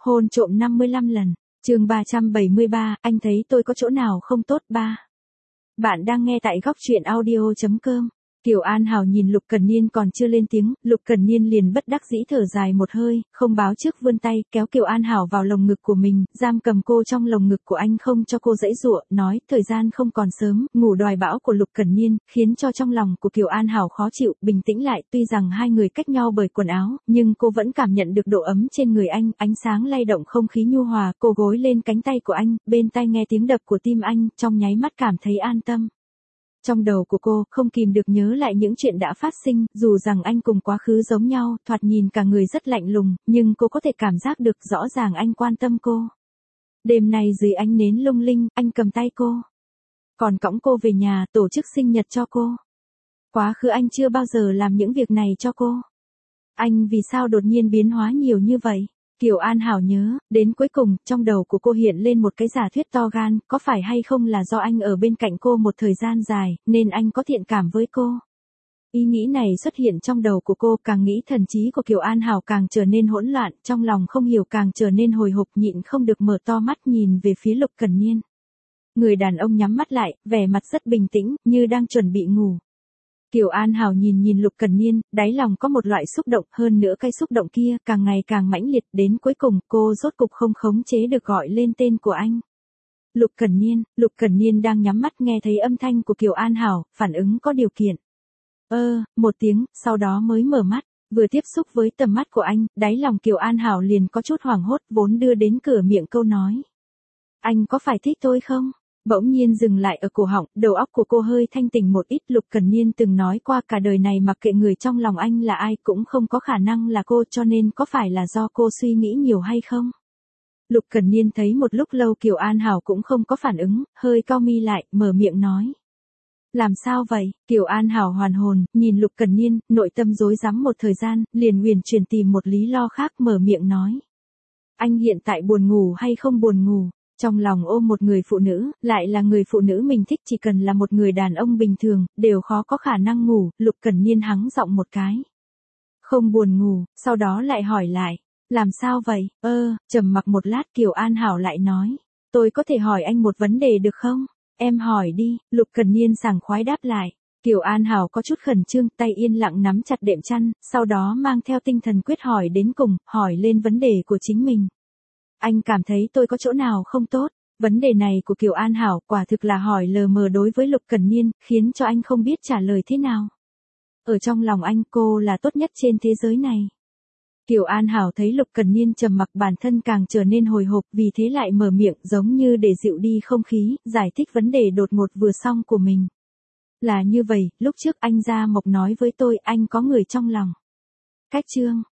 Hôn trộm 55 lần. Chương 373, anh thấy tôi có chỗ nào không tốt ba. Bạn đang nghe tại góc truyện audio.com. Kiều An Hảo nhìn Lục Cần Niên còn chưa lên tiếng, Lục Cần Niên liền bất đắc dĩ thở dài một hơi, không báo trước vươn tay, kéo Kiều An Hảo vào lồng ngực của mình, giam cầm cô trong lồng ngực của anh không cho cô giãy giụa, nói, thời gian không còn sớm, ngủ đòi bão của Lục Cần Niên, khiến cho trong lòng của Kiều An Hảo khó chịu, bình tĩnh lại, tuy rằng hai người cách nhau bởi quần áo, nhưng cô vẫn cảm nhận được độ ấm trên người anh, ánh sáng lay động không khí nhu hòa, cô gối lên cánh tay của anh, bên tai nghe tiếng đập của tim anh, trong nháy mắt cảm thấy an tâm. Trong đầu của cô, không kìm được nhớ lại những chuyện đã phát sinh, dù rằng anh cùng quá khứ giống nhau, thoạt nhìn cả người rất lạnh lùng, nhưng cô có thể cảm giác được rõ ràng anh quan tâm cô. Đêm nay dưới ánh nến lung linh, anh cầm tay cô. Còn cõng cô về nhà, tổ chức sinh nhật cho cô. Quá khứ anh chưa bao giờ làm những việc này cho cô. Anh vì sao đột nhiên biến hóa nhiều như vậy? Kiều An Hảo nhớ, đến cuối cùng, trong đầu của cô hiện lên một cái giả thuyết to gan, có phải hay không là do anh ở bên cạnh cô một thời gian dài, nên anh có thiện cảm với cô. Ý nghĩ này xuất hiện trong đầu của cô, càng nghĩ thần trí của Kiều An Hảo càng trở nên hỗn loạn, trong lòng không hiểu càng trở nên hồi hộp, nhịn không được mở to mắt nhìn về phía Lục Cần Niên. Người đàn ông nhắm mắt lại, vẻ mặt rất bình tĩnh, như đang chuẩn bị ngủ. Kiều An Hảo nhìn Lục Cần Niên, đáy lòng có một loại xúc động, hơn nữa cái xúc động kia càng ngày càng mãnh liệt, đến cuối cùng cô rốt cục không khống chế được gọi lên tên của anh. Lục Cần Niên đang nhắm mắt nghe thấy âm thanh của Kiều An Hảo, phản ứng có điều kiện. Một tiếng, sau đó mới mở mắt, vừa tiếp xúc với tầm mắt của anh, đáy lòng Kiều An Hảo liền có chút hoảng hốt, vốn đưa đến cửa miệng câu nói. Anh có phải thích tôi không? Bỗng nhiên dừng lại ở cổ họng, đầu óc của cô hơi thanh tỉnh một ít. Lục Cần Niên từng nói qua cả đời này mặc kệ người trong lòng anh là ai cũng không có khả năng là cô, cho nên có phải là do cô suy nghĩ nhiều hay không? Lục Cần Niên thấy một lúc lâu Kiều An Hảo cũng không có phản ứng, hơi cau mi lại, mở miệng nói. Làm sao vậy? Kiều An Hảo hoàn hồn, nhìn Lục Cần Niên, nội tâm rối rắm một thời gian, liền huyền chuyển tìm một lý lo khác, mở miệng nói. Anh hiện tại buồn ngủ hay không buồn ngủ? Trong lòng ôm một người phụ nữ, lại là người phụ nữ mình thích, chỉ cần là một người đàn ông bình thường, đều khó có khả năng ngủ. Lục Cần Niên hắng giọng một cái. Không buồn ngủ, sau đó lại hỏi lại. Làm sao vậy? Trầm mặc một lát Kiều An Hảo lại nói. Tôi có thể hỏi anh một vấn đề được không? Em hỏi đi. Lục Cần Niên sảng khoái đáp lại. Kiều An Hảo có chút khẩn trương, tay yên lặng nắm chặt đệm chăn, sau đó mang theo tinh thần quyết hỏi đến cùng, hỏi lên vấn đề của chính mình. Anh cảm thấy tôi có chỗ nào không tốt? Vấn đề này của Kiều An Hảo quả thực là hỏi lờ mờ đối với Lục Cần Niên, khiến cho anh không biết trả lời thế nào. Ở trong lòng anh cô là tốt nhất trên thế giới này. Kiều An Hảo thấy Lục Cần Niên trầm mặc, bản thân càng trở nên hồi hộp, vì thế lại mở miệng giống như để dịu đi không khí, giải thích vấn đề đột ngột vừa xong của mình. Là như vậy, lúc trước anh Gia Mộc nói với tôi anh có người trong lòng. Cách chương